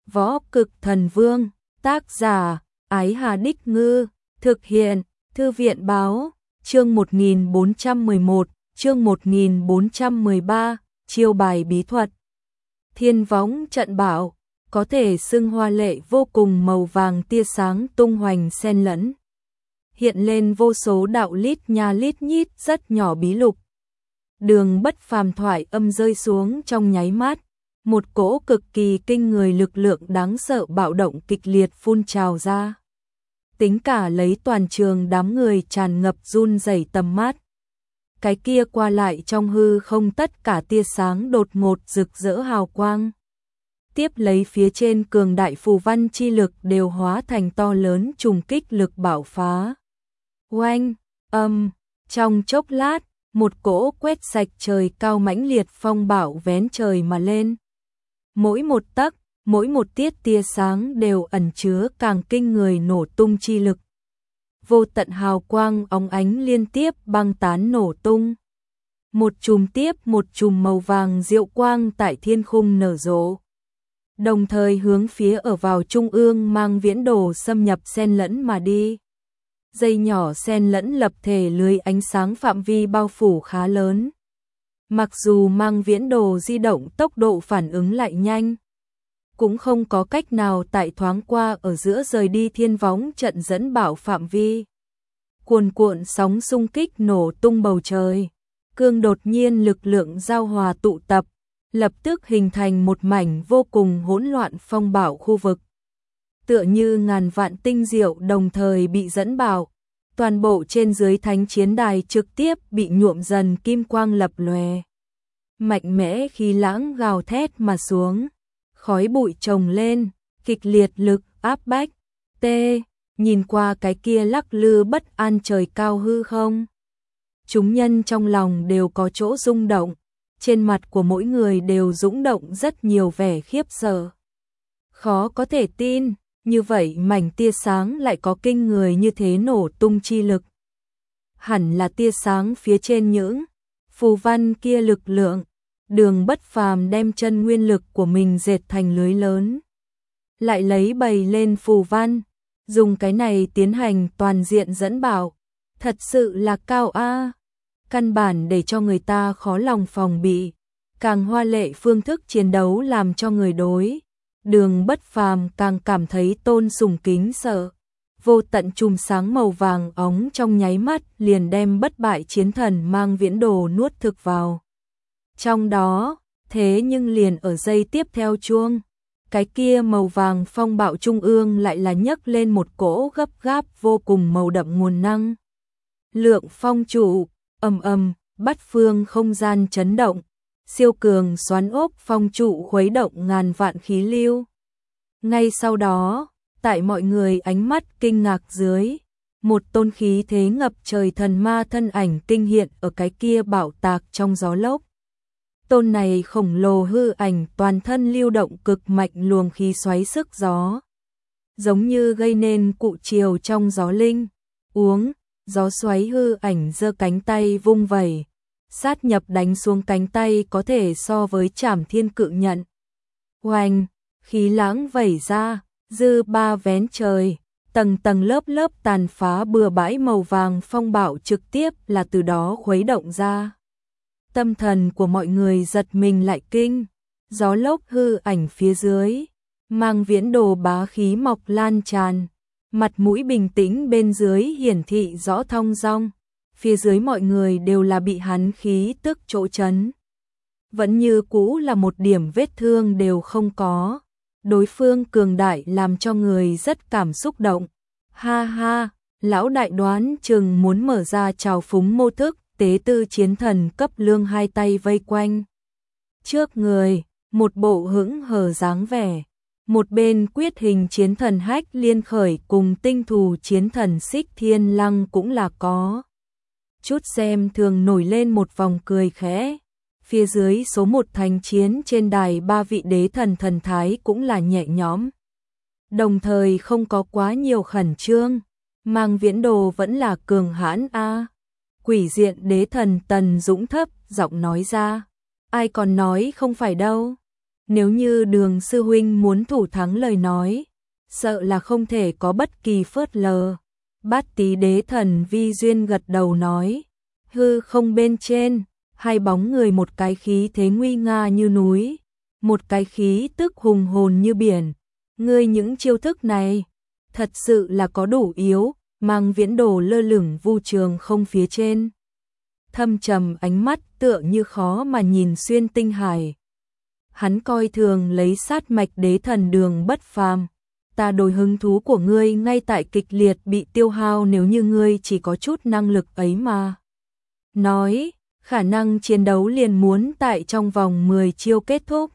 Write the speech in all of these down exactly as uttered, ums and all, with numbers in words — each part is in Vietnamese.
Võ Cực Thần Vương, tác giả, Ái Hà Đích Ngư, thực hiện, Thư viện Báo, chương một nghìn bốn trăm mười một, chương một nghìn bốn trăm mười ba, chiêu bài bí thuật. Thiên võng trận bảo, có thể xưng hoa lệ vô cùng, màu vàng tia sáng tung hoành xen lẫn. Hiện lên vô số đạo lít nha lít nhít rất nhỏ bí lục. Đường bất phàm thoại âm rơi xuống trong nháy mắt, một cỗ cực kỳ kinh người lực lượng đáng sợ bạo động kịch liệt phun trào ra. Tính cả lấy toàn trường đám người tràn ngập run rẩy tầm mắt. Cái kia qua lại trong hư không tất cả tia sáng đột ngột rực rỡ hào quang. Tiếp lấy phía trên cường đại phù văn chi lực đều hóa thành to lớn trùng kích lực bạo phá. Oanh, âm, trong chốc lát, một cỗ quét sạch trời cao mãnh liệt phong bạo vén trời mà lên. Mỗi một tấc, mỗi một tiết tia sáng đều ẩn chứa càng kinh người nổ tung chi lực. Vô tận hào quang óng ánh liên tiếp băng tán nổ tung. Một chùm tiếp một chùm màu vàng diệu quang tại thiên khung nở rộ. Đồng thời hướng phía ở vào trung ương Mang Viễn Đồ xâm nhập xen lẫn mà đi. Dây nhỏ xen lẫn lập thể lưới ánh sáng phạm vi bao phủ khá lớn. Mặc dù Mang Viễn Đồ di động tốc độ phản ứng lại nhanh, cũng không có cách nào tại thoáng qua ở giữa rời đi thiên võng trận dẫn bảo phạm vi. Cuồn cuộn sóng xung kích nổ tung bầu trời, cương đột nhiên lực lượng giao hòa tụ tập, lập tức hình thành một mảnh vô cùng hỗn loạn phong bạo khu vực. Tựa như ngàn vạn tinh diệu đồng thời bị dẫn bảo, toàn bộ trên dưới thánh chiến đài trực tiếp bị nhuộm dần kim quang lập lòe. Mạnh mẽ khí lãng gào thét mà xuống, khói bụi chồng lên, kịch liệt lực áp bách. T, nhìn qua cái kia lắc lư bất an trời cao hư không. Chúng nhân trong lòng đều có chỗ rung động, trên mặt của mỗi người đều dũng động rất nhiều vẻ khiếp sợ. Khó có thể tin, như vậy mảnh tia sáng lại có kinh người như thế nổ tung chi lực. Hẳn là tia sáng phía trên những phù văn kia lực lượng. Đường bất phàm đem chân nguyên lực của mình dệt thành lưới lớn. Lại lấy bày lên phù văn, dùng cái này tiến hành toàn diện dẫn bảo. Thật sự là cao a, căn bản để cho người ta khó lòng phòng bị. Càng hoa lệ phương thức chiến đấu làm cho người đối. Đường bất phàm càng cảm thấy tôn sùng kính sợ. Vô tận chùm sáng màu vàng óng trong nháy mắt liền đem bất bại chiến thần Mang Viễn Đồ nuốt thực vào. Trong đó, thế nhưng liền ở giây tiếp theo chuông, cái kia màu vàng phong bạo trung ương lại là nhấc lên một cỗ gấp gáp vô cùng màu đậm nguồn năng. Lượng phong trụ, ầm ầm, bát phương không gian chấn động, siêu cường xoắn ốc phong trụ khuấy động ngàn vạn khí lưu. Ngay sau đó, tại mọi người ánh mắt kinh ngạc dưới, một tôn khí thế ngập trời thần ma thân ảnh kinh hiện ở cái kia bạo tạc trong gió lốc. Tôn này khổng lồ hư ảnh toàn thân lưu động cực mạnh luồng khí xoáy sức gió. Giống như gây nên cụ chiều trong gió linh. Uống, gió xoáy hư ảnh giơ cánh tay vung vẩy. Sát nhập đánh xuống cánh tay có thể so với Trảm Thiên Cự Nhận. Oanh, khí lãng vẩy ra, dư ba vén trời. Tầng tầng lớp lớp tàn phá bừa bãi màu vàng phong bạo trực tiếp là từ đó khuấy động ra. Tâm thần của mọi người giật mình lại kinh, gió lốc hư ảnh phía dưới, Mang Viễn Đồ bá khí mọc lan tràn, mặt mũi bình tĩnh bên dưới hiển thị rõ thong dong, phía dưới mọi người đều là bị hắn khí tức chỗ chấn. Vẫn như cũ là một điểm vết thương đều không có, đối phương cường đại làm cho người rất cảm xúc động. Ha ha, lão đại đoán chừng muốn mở ra trào phúng mô thức. Tế tư chiến thần cấp lương hai tay vây quanh. Trước người, một bộ hững hờ dáng vẻ. Một bên quyết hình chiến thần Hách Liên khởi cùng tinh thù chiến thần Xích Thiên Lăng cũng là có. Chút xem thường nổi lên một vòng cười khẽ. Phía dưới số một thành chiến trên đài ba vị đế thần thần thái cũng là nhẹ nhõm. Đồng thời không có quá nhiều khẩn trương. Mang Viễn Đồ vẫn là cường hãn a. Quỷ diện đế thần Tần Dũng thấp giọng nói ra, ai còn nói không phải đâu. Nếu như Đường sư huynh muốn thủ thắng lời nói, sợ là không thể có bất kỳ phớt lờ. Bát Tí Đế Thần Vi Duyên gật đầu nói, hư không bên trên, hai bóng người, một cái khí thế nguy nga như núi, một cái khí tức hùng hồn như biển. Ngươi những chiêu thức này, thật sự là có đủ yếu. Mang Viễn Đồ lơ lửng vu trường không phía trên, thâm trầm ánh mắt tựa như khó mà nhìn xuyên tinh hải. Hắn coi thường lấy sát mạch đế thần Đường Bất Phàm. Ta đổi hứng thú của ngươi ngay tại kịch liệt bị tiêu hao, nếu như ngươi chỉ có chút năng lực ấy mà nói, khả năng chiến đấu liền muốn tại trong vòng mười chiêu kết thúc.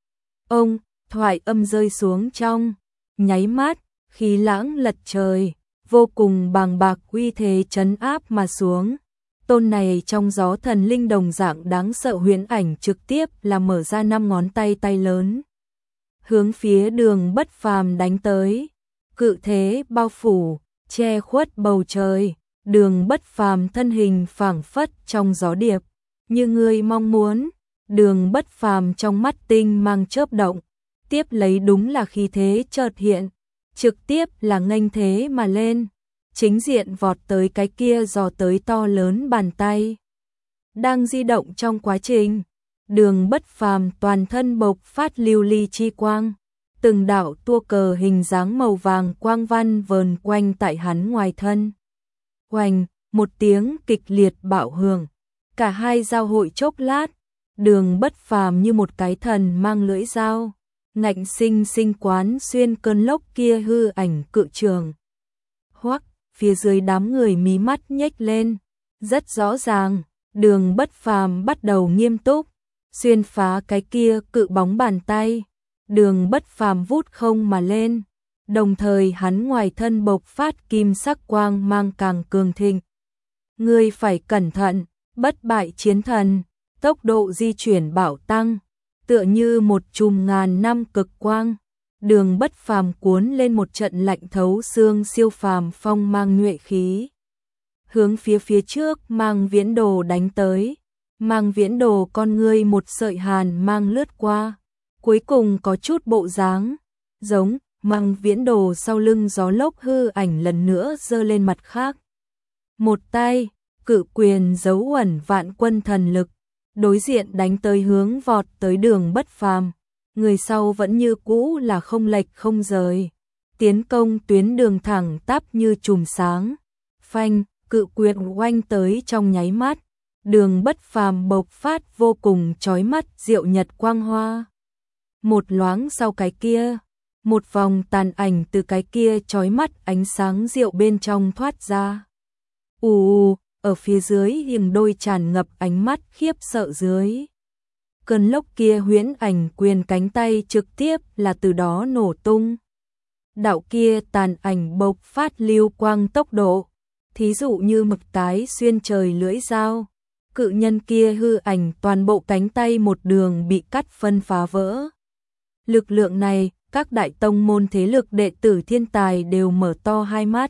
Ông, thoại âm rơi xuống trong nháy mắt, khí lãng lật trời, vô cùng bàng bạc uy thế trấn áp mà xuống. Tôn này trong gió thần linh đồng dạng đáng sợ huyễn ảnh trực tiếp là mở ra năm ngón tay tay lớn, hướng phía Đường Bất Phàm đánh tới. Cự thế bao phủ, che khuất bầu trời, Đường Bất Phàm thân hình phảng phất trong gió điệp, như người mong muốn. Đường Bất Phàm trong mắt tinh mang chớp động, tiếp lấy đúng là khí thế chợt hiện, trực tiếp là nghênh thế mà lên, chính diện vọt tới cái kia dò tới to lớn bàn tay. Đang di động trong quá trình, Đường Bất Phàm toàn thân bộc phát lưu ly chi quang, từng đạo tua cờ hình dáng màu vàng quang văn vờn quanh tại hắn ngoài thân. Oanh, một tiếng kịch liệt bạo hưởng, cả hai giao hội chốc lát, Đường Bất Phàm như một cái thần mang lưỡi dao, ngạnh sinh sinh quán xuyên cơn lốc kia hư ảnh cự trường. Hoắc, phía dưới đám người mí mắt nhếch lên, rất rõ ràng, Đường Bất Phàm bắt đầu nghiêm túc, xuyên phá cái kia cự bóng bàn tay. Đường Bất Phàm vút không mà lên, đồng thời hắn ngoài thân bộc phát kim sắc quang mang càng cường thịnh. Ngươi phải cẩn thận, bất bại chiến thần, tốc độ di chuyển bảo tăng, tựa như một chùm ngàn năm cực quang. Đường Bất Phàm cuốn lên một trận lạnh thấu xương siêu phàm phong mang nhuệ khí, hướng phía phía trước Mang Viễn Đồ đánh tới. Mang Viễn Đồ con ngươi một sợi hàn mang lướt qua, cuối cùng có chút bộ dáng giống Mang Viễn Đồ sau lưng gió lốc hư ảnh lần nữa giơ lên mặt khác. Một tay, cự quyền dấu ẩn vạn quân thần lực, đối diện đánh tới hướng vọt tới Đường Bất Phàm. Người sau vẫn như cũ là không lệch không rời, tiến công tuyến đường thẳng tắp như chùm sáng. Phanh, cự quyền oanh tới trong nháy mắt, Đường Bất Phàm bộc phát vô cùng chói mắt diệu nhật quang hoa. Một loáng sau cái kia, một vòng tàn ảnh từ cái kia chói mắt ánh sáng diệu bên trong thoát ra. Ù ù, ở phía dưới hình đôi tràn ngập ánh mắt khiếp sợ dưới. Cơn lốc kia huyễn ảnh quyền cánh tay trực tiếp là từ đó nổ tung. Đạo kia tàn ảnh bộc phát lưu quang tốc độ, thí dụ như mực cái xuyên trời lưỡi dao. Cự nhân kia hư ảnh toàn bộ cánh tay một đường bị cắt phân phá vỡ. Lực lượng này, các đại tông môn thế lực đệ tử thiên tài đều mở to hai mắt.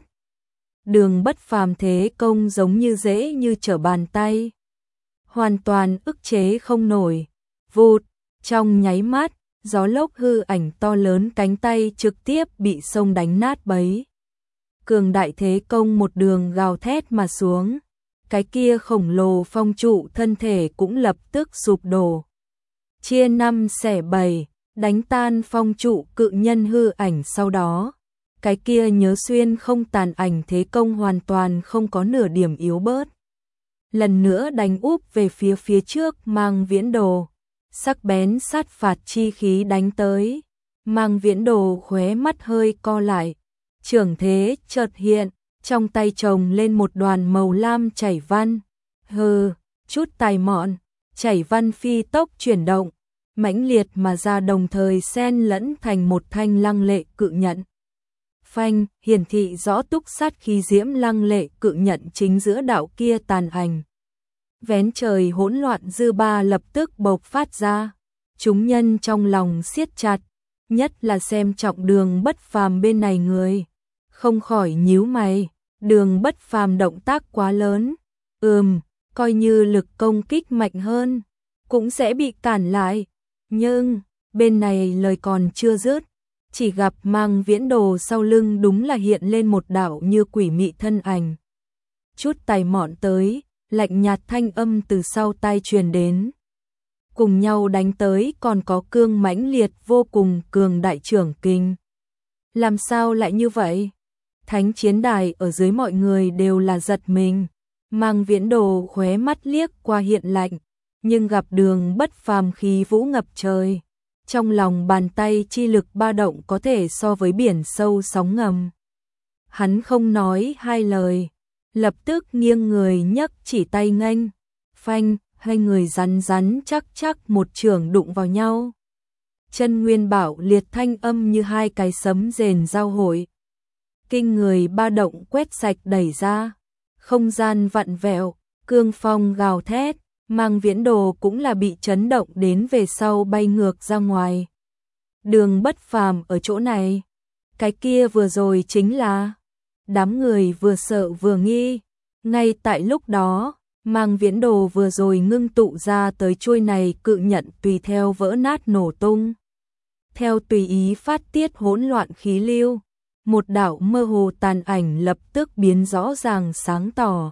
Đường Bất Phàm thế công giống như dễ như trở bàn tay, hoàn toàn ức chế không nổi. Vụt, trong nháy mắt, gió lốc hư ảnh to lớn cánh tay trực tiếp bị sông đánh nát bấy. Cường đại thế công một đường gào thét mà xuống, cái kia khổng lồ phong trụ thân thể cũng lập tức sụp đổ, chia năm xẻ bảy, đánh tan phong trụ cự nhân hư ảnh. Sau đó, cái kia nhớ xuyên không tàn ảnh thế công hoàn toàn không có nửa điểm yếu bớt, lần nữa đánh úp về phía phía trước Mang Viễn Đồ. Sắc bén sát phạt chi khí đánh tới, Mang Viễn Đồ khóe mắt hơi co lại, trưởng thế chợt hiện, trong tay chồng lên một đoàn màu lam chảy văn. Hừ, chút tài mọn, chảy văn phi tốc chuyển động, mãnh liệt mà ra, đồng thời xen lẫn thành một thanh lăng lệ cự nhận. Phanh, hiển thị rõ túc sát khí diễm lăng lệ cự nhận chính giữa đạo kia tàn ảnh. Vén trời hỗn loạn dư ba lập tức bộc phát ra, chúng nhân trong lòng siết chặt, nhất là xem trọng Đường Bất Phàm bên này người, không khỏi nhíu mày. Đường Bất Phàm động tác quá lớn, ừm, coi như lực công kích mạnh hơn, cũng sẽ bị cản lại, nhưng bên này lời còn chưa dứt, chỉ gặp Mang Viễn Đồ sau lưng đúng là hiện lên một đạo như quỷ mị thân ảnh. Chút tài mọn tới, lạnh nhạt thanh âm từ sau tai truyền đến. Cùng nhau đánh tới còn có cương mãnh liệt vô cùng cường đại trưởng kinh. Làm sao lại như vậy? Thánh chiến đài ở dưới mọi người đều là giật mình. Mang Viễn Đồ khóe mắt liếc qua hiện lạnh, nhưng gặp Đường Bất Phàm khí vũ ngập trời. Trong lòng bàn tay chi lực ba động có thể so với biển sâu sóng ngầm. Hắn không nói hai lời, lập tức nghiêng người nhấc chỉ tay nghênh, phanh, hai người rắn rắn chắc chắc một chưởng đụng vào nhau. Chân nguyên bảo liệt thanh âm như hai cái sấm rền giao hội. Kinh người ba động quét sạch đẩy ra, không gian vặn vẹo, cương phong gào thét, Mang Viễn Đồ cũng là bị chấn động đến về sau bay ngược ra ngoài. Đường Bất Phàm ở chỗ này, cái kia vừa rồi chính là... Đám người vừa sợ vừa nghi, ngay tại lúc đó, Mang Viễn Đồ vừa rồi ngưng tụ ra tới chuôi này cự nhận tùy theo vỡ nát nổ tung. Theo tùy ý phát tiết hỗn loạn khí lưu, một đạo mơ hồ tàn ảnh lập tức biến rõ ràng sáng tỏ.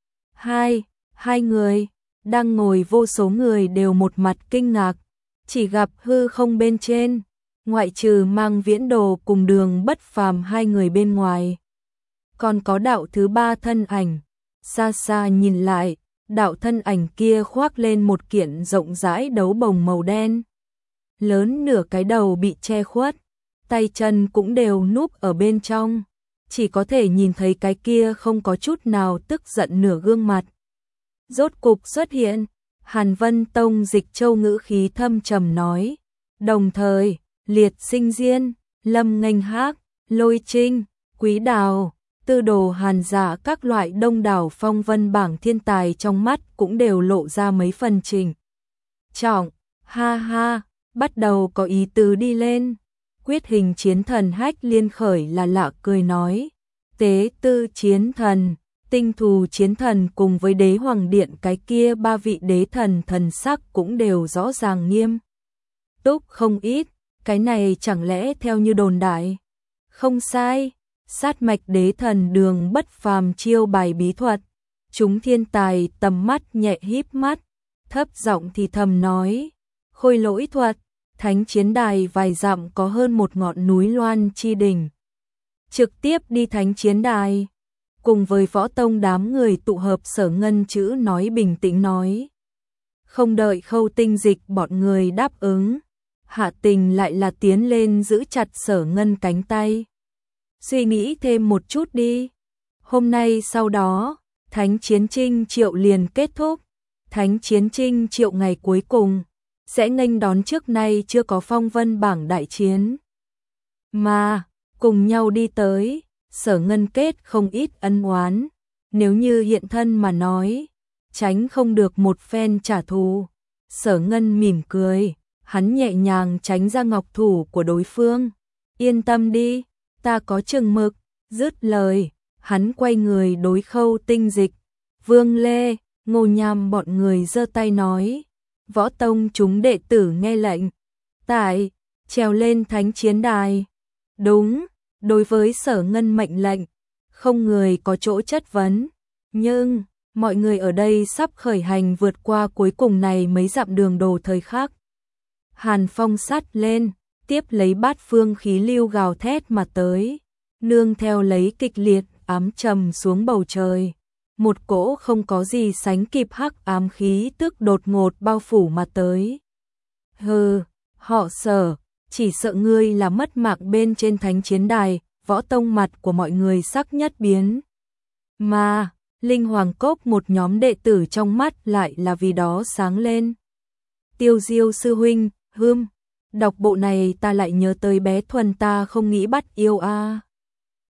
Hai, hai người, đang ngồi vô số người đều một mặt kinh ngạc, chỉ gặp hư không bên trên, ngoại trừ Mang Viễn Đồ cùng Đường Bất Phàm hai người bên ngoài. Còn có đạo thứ ba thân ảnh, xa xa nhìn lại, đạo thân ảnh kia khoác lên một kiện rộng rãi đấu bồng màu đen. Lớn nửa cái đầu bị che khuất, tay chân cũng đều núp ở bên trong, chỉ có thể nhìn thấy cái kia không có chút nào tức giận nửa gương mặt. Rốt cục xuất hiện, Hàn Vân Tông Dịch Châu ngữ khí thâm trầm nói, đồng thời, Liệt Sinh Diên, Lâm Nghênh Hác, Lôi Trinh, Quý Đào, Tư Đồ Hàn Dạ các loại đông đảo phong vân bảng thiên tài trong mắt cũng đều lộ ra mấy phần trình trọng. Ha ha, bắt đầu có ý tứ đi lên. Quyết hình chiến thần Hách Liên khởi là lạ cười nói, tế tư chiến thần, tinh thù chiến thần cùng với đế hoàng điện cái kia ba vị đế thần thần sắc cũng đều rõ ràng nghiêm túc không ít, cái này chẳng lẽ theo như đồn đại? Không sai. Sát mạch đế thần Đường Bất Phàm chiêu bài bí thuật, chúng thiên tài tầm mắt nhẹ híp mắt, thấp giọng thì thầm nói, khôi lỗi thuật, thánh chiến đài vài dặm có hơn một ngọn núi Loan chi đỉnh. Trực tiếp đi thánh chiến đài, cùng với võ tông đám người tụ hợp Sở Ngân chữ nói bình tĩnh nói. Không đợi Khâu Tinh Dịch bọn người đáp ứng, Hạ Tình lại là tiến lên giữ chặt Sở Ngân cánh tay. Suy nghĩ thêm một chút đi. Hôm nay sau đó, Thánh Chiến Trinh Triệu liền kết thúc. Thánh Chiến Trinh Triệu ngày cuối cùng, sẽ nghênh đón trước nay chưa có phong vân bảng đại chiến. Mà, cùng nhau đi tới, Sở Ngân kết không ít ân oán. Nếu như hiện thân mà nói, tránh không được một phen trả thù. Sở Ngân mỉm cười, hắn nhẹ nhàng tránh ra ngọc thủ của đối phương. Yên tâm đi. Ta có chừng mực, dứt lời, hắn quay người đối Khâu Tinh Dịch, Vương Lê, Ngô Nham bọn người giơ tay nói, võ tông chúng đệ tử nghe lệnh, tại, trèo lên thánh chiến đài. Đúng, đối với Sở Ngân mệnh lệnh, không người có chỗ chất vấn, nhưng, mọi người ở đây sắp khởi hành vượt qua cuối cùng này mấy dặm đường đồ thời khắc. Hàn phong sát lên. Tiếp lấy bát phương khí lưu gào thét mà tới, nương theo lấy kịch liệt ám trầm xuống bầu trời, một cỗ không có gì sánh kịp hắc ám khí tức đột ngột bao phủ mà tới. Hừ, họ Sở, chỉ sợ ngươi là mất mạng bên trên thánh chiến đài. Võ tông mặt của mọi người sắc nhất biến. Mà, Linh Hoàng Cốc một nhóm đệ tử trong mắt lại là vì đó sáng lên. Tiêu Diêu sư huynh, hưm. Đọc bộ này ta lại nhớ tới bé Thuần ta không nghĩ bắt yêu a. À.